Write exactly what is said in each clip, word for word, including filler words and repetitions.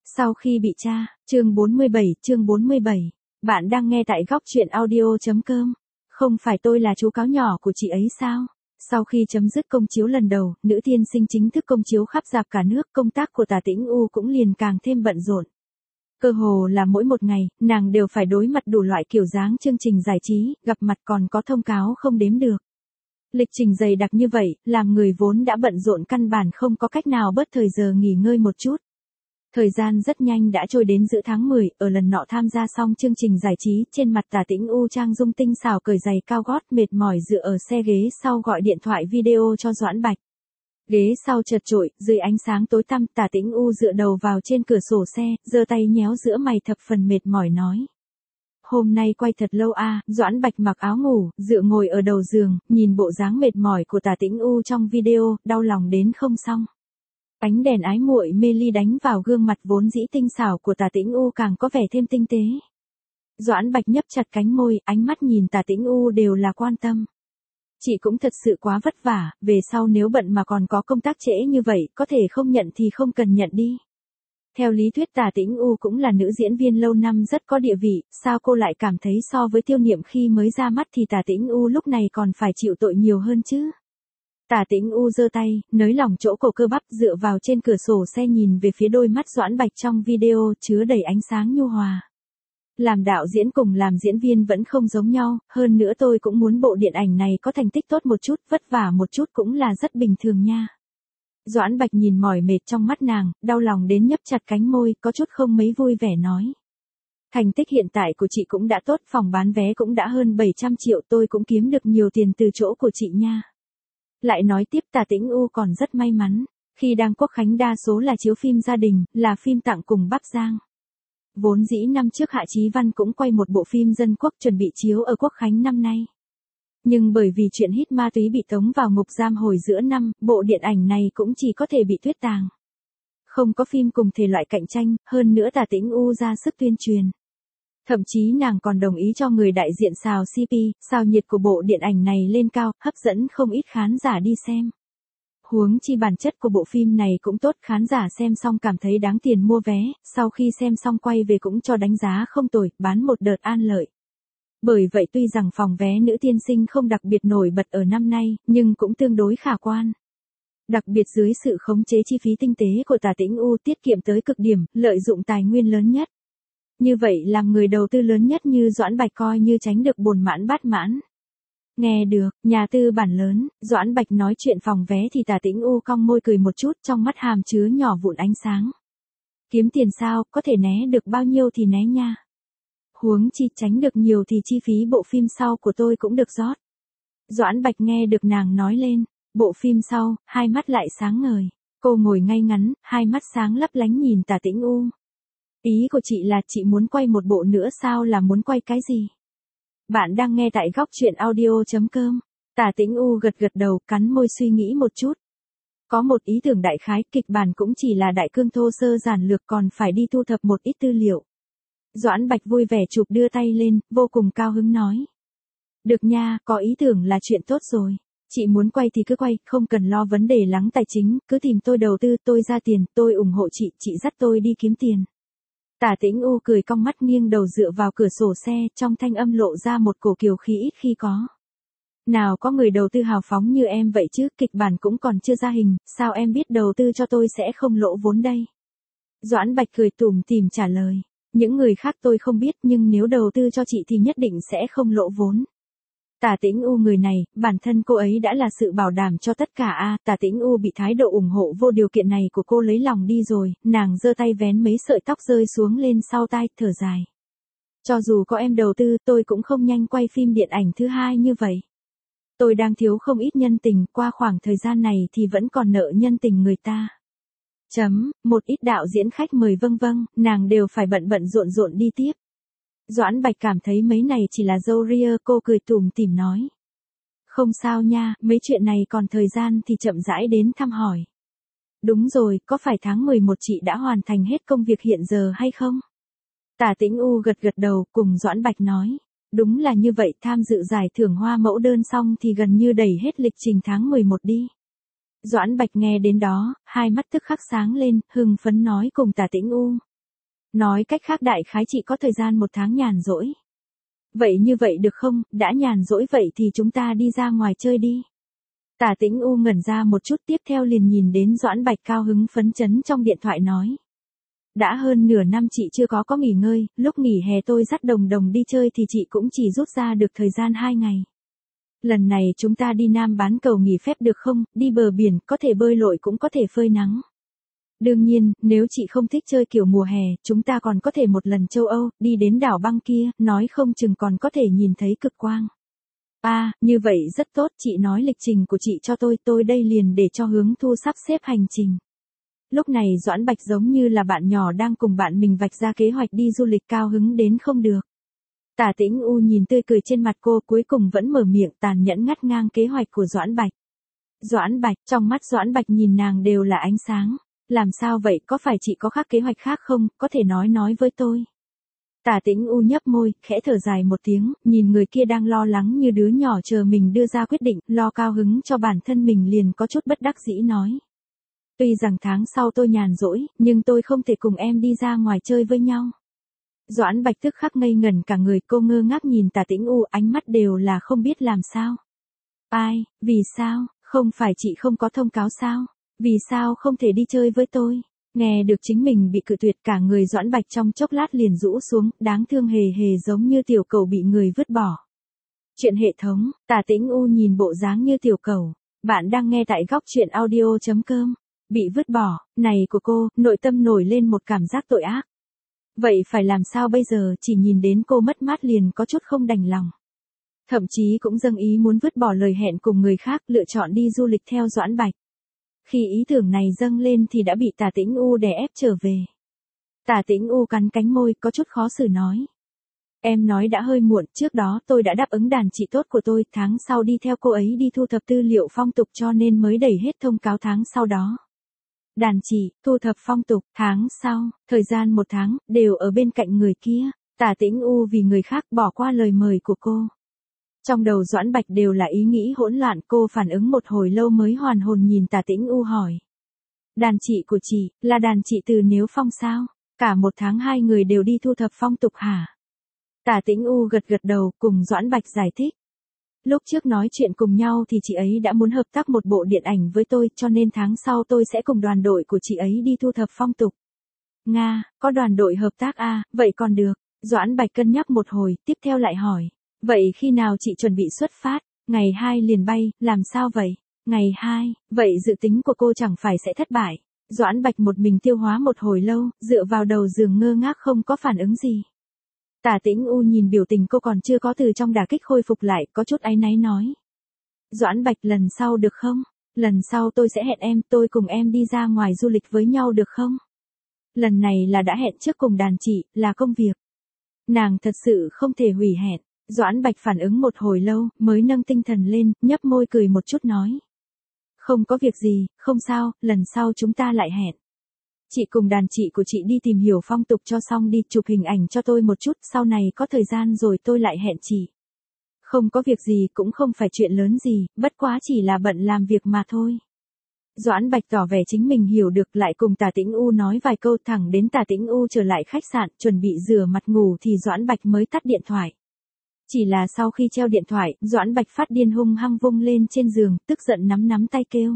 Sau khi bị tra, chương bốn mươi bảy, chương bốn mươi bảy. Bạn đang nghe tại góc truyện audio.com. Không phải tôi là chú cáo nhỏ của chị ấy sao? Sau khi chấm dứt công chiếu lần đầu, nữ tiên sinh chính thức công chiếu khắp rạp cả nước, công tác của Tả Tĩnh U cũng liền càng thêm bận rộn. Cơ hồ là mỗi một ngày, nàng đều phải đối mặt đủ loại kiểu dáng chương trình giải trí, gặp mặt còn có thông cáo không đếm được. Lịch trình dày đặc như vậy, làm người vốn đã bận rộn căn bản không có cách nào bớt thời giờ nghỉ ngơi một chút. Thời gian rất nhanh đã trôi đến giữa tháng mười, ở lần nọ tham gia xong chương trình giải trí, trên mặt Tả Tĩnh U trang dung tinh xảo cởi giày cao gót mệt mỏi dựa ở xe ghế sau gọi điện thoại video cho Doãn Bạch. Ghế sau chật chội, dưới ánh sáng tối tăm, Tả Tĩnh U dựa đầu vào trên cửa sổ xe, giơ tay nhéo giữa mày thập phần mệt mỏi nói. Hôm nay quay thật lâu a. À, Doãn Bạch mặc áo ngủ, dựa ngồi ở đầu giường, nhìn bộ dáng mệt mỏi của Tả Tĩnh U trong video, đau lòng đến không xong. Ánh đèn ái muội mê ly đánh vào gương mặt vốn dĩ tinh xảo của Tả Tĩnh U càng có vẻ thêm tinh tế. Doãn Bạch nhấp chặt cánh môi, ánh mắt nhìn Tả Tĩnh U đều là quan tâm. Chị cũng thật sự quá vất vả, về sau nếu bận mà còn có công tác trễ như vậy, có thể không nhận thì không cần nhận đi. Theo lý thuyết Tả Tĩnh U cũng là nữ diễn viên lâu năm rất có địa vị, sao cô lại cảm thấy so với Tiêu Niệm khi mới ra mắt thì Tả Tĩnh U lúc này còn phải chịu tội nhiều hơn chứ? Tả Tĩnh U giơ tay, nới lỏng chỗ cổ cơ bắp dựa vào trên cửa sổ xe nhìn về phía đôi mắt Doãn Bạch trong video chứa đầy ánh sáng nhu hòa. Làm đạo diễn cùng làm diễn viên vẫn không giống nhau, hơn nữa tôi cũng muốn bộ điện ảnh này có thành tích tốt một chút, vất vả một chút cũng là rất bình thường nha. Doãn Bạch nhìn mỏi mệt trong mắt nàng, đau lòng đến nhấp chặt cánh môi, có chút không mấy vui vẻ nói. Thành tích hiện tại của chị cũng đã tốt, phòng bán vé cũng đã hơn bảy trăm triệu, tôi cũng kiếm được nhiều tiền từ chỗ của chị nha. Lại nói tiếp Tả Tĩnh U còn rất may mắn, khi đang Quốc khánh đa số là chiếu phim gia đình, là phim tặng cùng Bắp Giang. Vốn dĩ năm trước Hạ Chí Văn cũng quay một bộ phim dân quốc chuẩn bị chiếu ở Quốc khánh năm nay. Nhưng bởi vì chuyện hít ma túy bị tống vào ngục giam hồi giữa năm, bộ điện ảnh này cũng chỉ có thể bị tuyết tàng. Không có phim cùng thể loại cạnh tranh, hơn nữa Tả Tĩnh U ra sức tuyên truyền. Thậm chí nàng còn đồng ý cho người đại diện xào xê pê, sao nhiệt của bộ điện ảnh này lên cao, hấp dẫn không ít khán giả đi xem. Huống chi bản chất của bộ phim này cũng tốt, khán giả xem xong cảm thấy đáng tiền mua vé, sau khi xem xong quay về cũng cho đánh giá không tồi, bán một đợt an lợi. Bởi vậy tuy rằng phòng vé nữ tiên sinh không đặc biệt nổi bật ở năm nay, nhưng cũng tương đối khả quan. Đặc biệt dưới sự khống chế chi phí tinh tế của Tả Tĩnh U, tiết kiệm tới cực điểm, lợi dụng tài nguyên lớn nhất. Như vậy làm người đầu tư lớn nhất như Doãn Bạch coi như tránh được bồn mãn bát mãn. Nghe được, nhà tư bản lớn, Doãn Bạch nói chuyện phòng vé thì Tả Tĩnh U cong môi cười một chút, trong mắt hàm chứa nhỏ vụn ánh sáng. Kiếm tiền sao, có thể né được bao nhiêu thì né nha. Huống chi tránh được nhiều thì chi phí bộ phim sau của tôi cũng được rót. Doãn Bạch nghe được nàng nói lên, bộ phim sau, hai mắt lại sáng ngời. Cô ngồi ngay ngắn, hai mắt sáng lấp lánh nhìn Tả Tĩnh U. Ý của chị là chị muốn quay một bộ nữa sao, là muốn quay cái gì? Bạn đang nghe tại góc truyện audio.com. Tả Tĩnh U gật gật đầu, cắn môi suy nghĩ một chút. Có một ý tưởng đại khái, kịch bản cũng chỉ là đại cương thô sơ giản lược, còn phải đi thu thập một ít tư liệu. Doãn Bạch vui vẻ chụp đưa tay lên, vô cùng cao hứng nói. Được nha, có ý tưởng là chuyện tốt rồi. Chị muốn quay thì cứ quay, không cần lo vấn đề lắng tài chính, cứ tìm tôi đầu tư, tôi ra tiền, tôi ủng hộ chị, chị dắt tôi đi kiếm tiền. Tả Tĩnh U cười cong mắt nghiêng đầu dựa vào cửa sổ xe, trong thanh âm lộ ra một cổ kiều khí ít khi có. Nào có người đầu tư hào phóng như em vậy chứ, kịch bản cũng còn chưa ra hình, sao em biết đầu tư cho tôi sẽ không lỗ vốn đây? Doãn Bạch cười tủm tỉm trả lời, những người khác tôi không biết nhưng nếu đầu tư cho chị thì nhất định sẽ không lỗ vốn. Tả Tĩnh U người này, bản thân cô ấy đã là sự bảo đảm cho tất cả a. À, Tả Tĩnh U bị thái độ ủng hộ vô điều kiện này của cô lấy lòng đi rồi, nàng giơ tay vén mấy sợi tóc rơi xuống lên sau tai, thở dài. Cho dù có em đầu tư, tôi cũng không nhanh quay phim điện ảnh thứ hai như vậy. Tôi đang thiếu không ít nhân tình, qua khoảng thời gian này thì vẫn còn nợ nhân tình người ta. Chấm, một ít đạo diễn khách mời vâng vâng, nàng đều phải bận bận rộn rộn đi tiếp. Doãn Bạch cảm thấy mấy này chỉ là dâu ria, cô cười tủm tỉm nói. Không sao nha, mấy chuyện này còn thời gian thì chậm rãi đến thăm hỏi. Đúng rồi, có phải tháng mười một chị đã hoàn thành hết công việc hiện giờ hay không? Tả Tĩnh U gật gật đầu, cùng Doãn Bạch nói. Đúng là như vậy, tham dự giải thưởng hoa mẫu đơn xong thì gần như đẩy hết lịch trình tháng mười một đi. Doãn Bạch nghe đến đó, hai mắt tức khắc sáng lên, hưng phấn nói cùng Tả Tĩnh U. Nói cách khác đại khái chị có thời gian một tháng nhàn rỗi. Vậy như vậy được không, đã nhàn rỗi vậy thì chúng ta đi ra ngoài chơi đi. Tả Tĩnh U ngẩn ra một chút tiếp theo liền nhìn đến Doãn Bạch cao hứng phấn chấn trong điện thoại nói. Đã hơn nửa năm chị chưa có có nghỉ ngơi, lúc nghỉ hè tôi dắt Đồng Đồng đi chơi thì chị cũng chỉ rút ra được thời gian hai ngày. Lần này chúng ta đi Nam bán cầu nghỉ phép được không, đi bờ biển, có thể bơi lội cũng có thể phơi nắng. Đương nhiên, nếu chị không thích chơi kiểu mùa hè, chúng ta còn có thể một lần châu Âu, đi đến đảo băng kia, nói không chừng còn có thể nhìn thấy cực quang. À, như vậy rất tốt, chị nói lịch trình của chị cho tôi, tôi đây liền để cho Hướng Thu sắp xếp hành trình. Lúc này Doãn Bạch giống như là bạn nhỏ đang cùng bạn mình vạch ra kế hoạch đi du lịch cao hứng đến không được. Tả Tĩnh U nhìn tươi cười trên mặt cô cuối cùng vẫn mở miệng tàn nhẫn ngắt ngang kế hoạch của Doãn Bạch. Doãn Bạch, trong mắt Doãn Bạch nhìn nàng đều là ánh sáng. Làm sao vậy, có phải chị có khác kế hoạch khác không, có thể nói nói với tôi. Tả Tĩnh U nhấp môi, khẽ thở dài một tiếng, nhìn người kia đang lo lắng như đứa nhỏ chờ mình đưa ra quyết định, lo cao hứng cho bản thân mình liền có chút bất đắc dĩ nói. Tuy rằng tháng sau tôi nhàn rỗi, nhưng tôi không thể cùng em đi ra ngoài chơi với nhau. Doãn Bạch tức khắc ngây ngẩn cả người, cô ngơ ngác nhìn Tả Tĩnh U, ánh mắt đều là không biết làm sao. Ai, vì sao, không phải chị không có thông cáo sao? Vì sao không thể đi chơi với tôi? Nghe được chính mình bị cự tuyệt cả người Doãn Bạch trong chốc lát liền rũ xuống, đáng thương hề hề giống như tiểu cẩu bị người vứt bỏ. Chuyện hệ thống, Tả Tĩnh U nhìn bộ dáng như tiểu cẩu. Bạn đang nghe tại góc chuyện audio chấm com. Bị vứt bỏ, này của cô, nội tâm nổi lên một cảm giác tội ác. Vậy phải làm sao bây giờ, chỉ nhìn đến cô mất mát liền có chút không đành lòng. Thậm chí cũng dâng ý muốn vứt bỏ lời hẹn cùng người khác, lựa chọn đi du lịch theo Doãn Bạch. Khi ý tưởng này dâng lên thì đã bị Tả Tĩnh U đè ép trở về. Tả Tĩnh U cắn cánh môi, có chút khó xử nói. Em nói đã hơi muộn, trước đó tôi đã đáp ứng đàn chị tốt của tôi, tháng sau đi theo cô ấy đi thu thập tư liệu phong tục cho nên mới đẩy hết thông cáo tháng sau đó. Đàn chị, thu thập phong tục, tháng sau, thời gian một tháng, đều ở bên cạnh người kia. Tả Tĩnh U vì người khác bỏ qua lời mời của cô. Trong đầu Doãn Bạch đều là ý nghĩ hỗn loạn, cô phản ứng một hồi lâu mới hoàn hồn nhìn Tả Tĩnh U hỏi. Đàn chị của chị, là đàn chị từ Nếu Phong sao? Cả một tháng hai người đều đi thu thập phong tục hả? Tả Tĩnh U gật gật đầu, cùng Doãn Bạch giải thích. Lúc trước nói chuyện cùng nhau thì chị ấy đã muốn hợp tác một bộ điện ảnh với tôi, cho nên tháng sau tôi sẽ cùng đoàn đội của chị ấy đi thu thập phong tục. Nga, có đoàn đội hợp tác à, vậy còn được. Doãn Bạch cân nhắc một hồi, tiếp theo lại hỏi. Vậy khi nào chị chuẩn bị xuất phát? Ngày hai liền bay, làm sao vậy? Ngày hai, vậy dự tính của cô chẳng phải sẽ thất bại. Doãn Bạch một mình tiêu hóa một hồi lâu, dựa vào đầu giường ngơ ngác không có phản ứng gì. Tả Tĩnh U nhìn biểu tình cô còn chưa có từ trong đả kích khôi phục lại, có chút áy náy nói. Doãn Bạch, lần sau được không? Lần sau tôi sẽ hẹn em, tôi cùng em đi ra ngoài du lịch với nhau được không? Lần này là đã hẹn trước cùng đàn chị, là công việc. Nàng thật sự không thể hủy hẹn. Doãn Bạch phản ứng một hồi lâu, mới nâng tinh thần lên, nhấp môi cười một chút nói. Không có việc gì, không sao, lần sau chúng ta lại hẹn. Chị cùng đàn chị của chị đi tìm hiểu phong tục cho xong đi, chụp hình ảnh cho tôi một chút, sau này có thời gian rồi tôi lại hẹn chị. Không có việc gì, cũng không phải chuyện lớn gì, bất quá chỉ là bận làm việc mà thôi. Doãn Bạch tỏ vẻ chính mình hiểu được, lại cùng Tả Tĩnh U nói vài câu, thẳng đến Tả Tĩnh U trở lại khách sạn, chuẩn bị rửa mặt ngủ thì Doãn Bạch mới tắt điện thoại. Chỉ là sau khi treo điện thoại, Doãn Bạch phát điên hung hăng vung lên trên giường, tức giận nắm nắm tay kêu.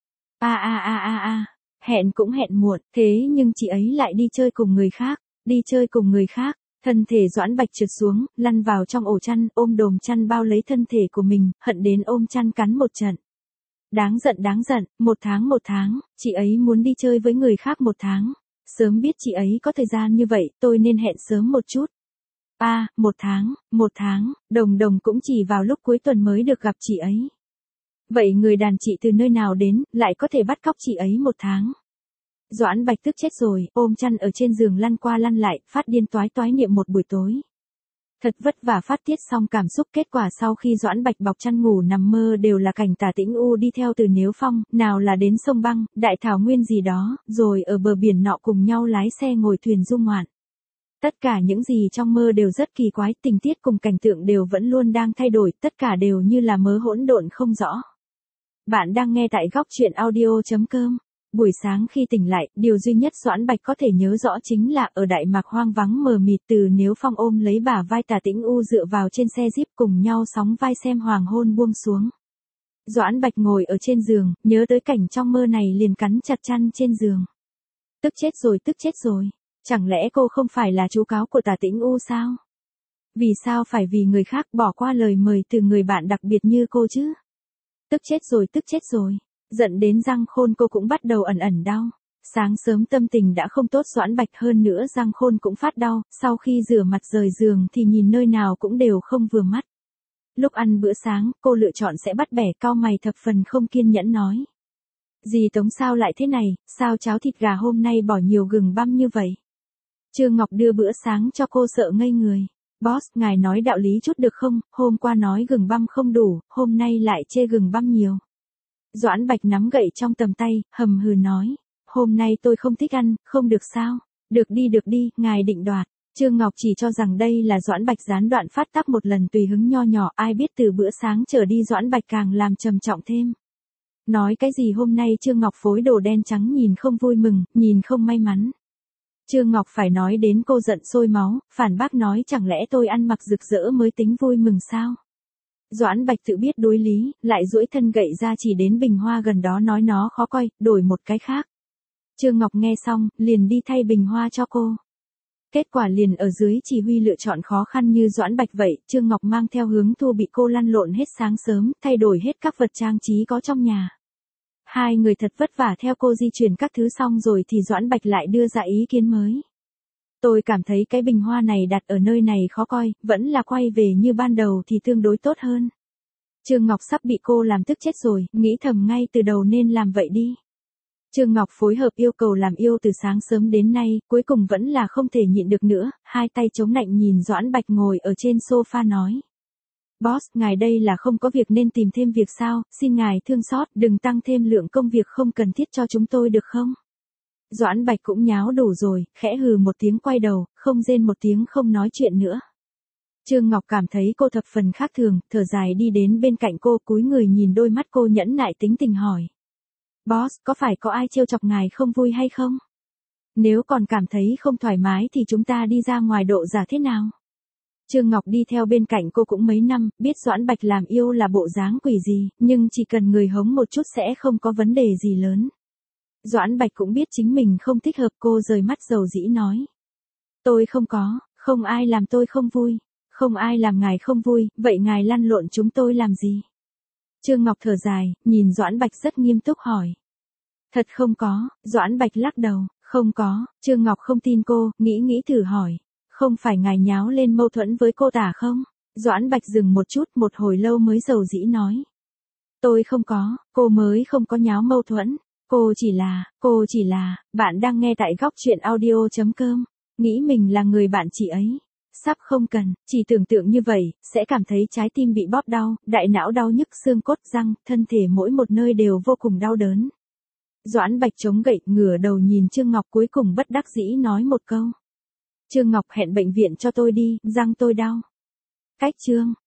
A a a a a, hẹn cũng hẹn muộn, thế nhưng chị ấy lại đi chơi cùng người khác, đi chơi cùng người khác. Thân thể Doãn Bạch trượt xuống, lăn vào trong ổ chăn, ôm đồm chăn bao lấy thân thể của mình, hận đến ôm chăn cắn một trận. Đáng giận đáng giận, một tháng một tháng, chị ấy muốn đi chơi với người khác một tháng. Sớm biết chị ấy có thời gian như vậy, tôi nên hẹn sớm một chút. A, à, một tháng, một tháng, Đồng Đồng cũng chỉ vào lúc cuối tuần mới được gặp chị ấy. Vậy người đàn chị từ nơi nào đến, lại có thể bắt cóc chị ấy một tháng? Doãn Bạch tức chết rồi, ôm chăn ở trên giường lăn qua lăn lại, phát điên toái toái niệm một buổi tối. Thật vất vả phát tiết xong cảm xúc, kết quả sau khi Doãn Bạch bọc chăn ngủ nằm mơ đều là cảnh Tả Tĩnh U đi theo từ Nếu Phong, nào là đến sông băng, đại thảo nguyên gì đó, rồi ở bờ biển nọ cùng nhau lái xe ngồi thuyền du ngoạn. Tất cả những gì trong mơ đều rất kỳ quái, tình tiết cùng cảnh tượng đều vẫn luôn đang thay đổi, tất cả đều như là mớ hỗn độn không rõ. Bạn đang nghe tại góc chuyện audio chấm com. Buổi sáng khi tỉnh lại, điều duy nhất Doãn Bạch có thể nhớ rõ chính là ở Đại Mạc hoang vắng mờ mịt Từ Nếu Phong ôm lấy bả vai Tả Tĩnh U dựa vào trên xe jeep cùng nhau sóng vai xem hoàng hôn buông xuống. Doãn Bạch ngồi ở trên giường, nhớ tới cảnh trong mơ này liền cắn chặt chăn trên giường. Tức chết rồi, tức chết rồi. Chẳng lẽ cô không phải là chú cáo của Tả Tĩnh U sao? Vì sao phải vì người khác bỏ qua lời mời từ người bạn đặc biệt như cô chứ? Tức chết rồi, tức chết rồi. Giận đến răng khôn cô cũng bắt đầu ẩn ẩn đau. Sáng sớm tâm tình đã không tốt Doãn Bạch hơn nữa răng khôn cũng phát đau, sau khi rửa mặt rời giường thì nhìn nơi nào cũng đều không vừa mắt. Lúc ăn bữa sáng, cô lựa chọn sẽ bắt bẻ, cau mày thập phần không kiên nhẫn nói. Dì Tống sao lại thế này, sao cháo thịt gà hôm nay bỏ nhiều gừng băm như vậy? Trương Ngọc đưa bữa sáng cho cô sợ ngây người. Boss, ngài nói đạo lý chút được không, hôm qua nói gừng băm không đủ, hôm nay lại chê gừng băm nhiều. Doãn Bạch nắm gậy trong tầm tay, hầm hừ nói. Hôm nay tôi không thích ăn, không được sao? Được đi được đi, ngài định đoạt. Trương Ngọc chỉ cho rằng đây là Doãn Bạch gián đoạn phát tác một lần tùy hứng nho nhỏ, ai biết từ bữa sáng trở đi Doãn Bạch càng làm trầm trọng thêm. Nói cái gì hôm nay Trương Ngọc phối đồ đen trắng nhìn không vui mừng, nhìn không may mắn. Trương Ngọc phải nói đến cô giận sôi máu, phản bác nói chẳng lẽ tôi ăn mặc rực rỡ mới tính vui mừng sao? Doãn Bạch tự biết đối lý, lại duỗi thân gậy ra chỉ đến bình hoa gần đó nói nó khó coi, đổi một cái khác. Trương Ngọc nghe xong, liền đi thay bình hoa cho cô. Kết quả liền ở dưới chỉ huy lựa chọn khó khăn như Doãn Bạch vậy, Trương Ngọc mang theo Hướng Thu bị cô lăn lộn hết sáng sớm, thay đổi hết các vật trang trí có trong nhà. Hai người thật vất vả theo cô di chuyển các thứ xong rồi thì Doãn Bạch lại đưa ra ý kiến mới. Tôi cảm thấy cái bình hoa này đặt ở nơi này khó coi, vẫn là quay về như ban đầu thì tương đối tốt hơn. Trương Ngọc sắp bị cô làm tức chết rồi, nghĩ thầm ngay từ đầu nên làm vậy đi. Trương Ngọc phối hợp yêu cầu làm yêu từ sáng sớm đến nay, cuối cùng vẫn là không thể nhịn được nữa, hai tay chống nạnh nhìn Doãn Bạch ngồi ở trên sofa nói. Boss, ngài đây là không có việc nên tìm thêm việc sao, xin ngài thương xót, đừng tăng thêm lượng công việc không cần thiết cho chúng tôi được không? Doãn Bạch cũng nháo đủ rồi, khẽ hừ một tiếng quay đầu, không rên một tiếng không nói chuyện nữa. Trương Ngọc cảm thấy cô thập phần khác thường, thở dài đi đến bên cạnh cô cúi người nhìn đôi mắt cô nhẫn nại tính tình hỏi. Boss, có phải có ai trêu chọc ngài không vui hay không? Nếu còn cảm thấy không thoải mái thì chúng ta đi ra ngoài độ giả thế nào? Trương Ngọc đi theo bên cạnh cô cũng mấy năm, biết Doãn Bạch làm yêu là bộ dáng quỷ gì, nhưng chỉ cần người hống một chút sẽ không có vấn đề gì lớn. Doãn Bạch cũng biết chính mình không thích hợp, cô rời mắt dầu dĩ nói. Tôi không có, không ai làm tôi không vui, không ai làm ngài không vui, vậy ngài lăn lộn chúng tôi làm gì? Trương Ngọc thở dài, nhìn Doãn Bạch rất nghiêm túc hỏi. Thật không có, Doãn Bạch lắc đầu, không có, Trương Ngọc không tin cô, nghĩ nghĩ thử hỏi. Không phải ngài nháo lên mâu thuẫn với cô tả không? Doãn Bạch dừng một chút một hồi lâu mới dầu dĩ nói. Tôi không có, cô mới không có nháo mâu thuẫn. Cô chỉ là, cô chỉ là, bạn đang nghe tại góc truyện audio.com. Nghĩ mình là người bạn chị ấy. Sắp không cần, chỉ tưởng tượng như vậy, sẽ cảm thấy trái tim bị bóp đau, đại não đau nhức xương cốt răng, thân thể mỗi một nơi đều vô cùng đau đớn. Doãn Bạch chống gậy, ngửa đầu nhìn Trương Ngọc cuối cùng bất đắc dĩ nói một câu. Trương Ngọc hẹn bệnh viện cho tôi đi, răng tôi đau. Cách chương.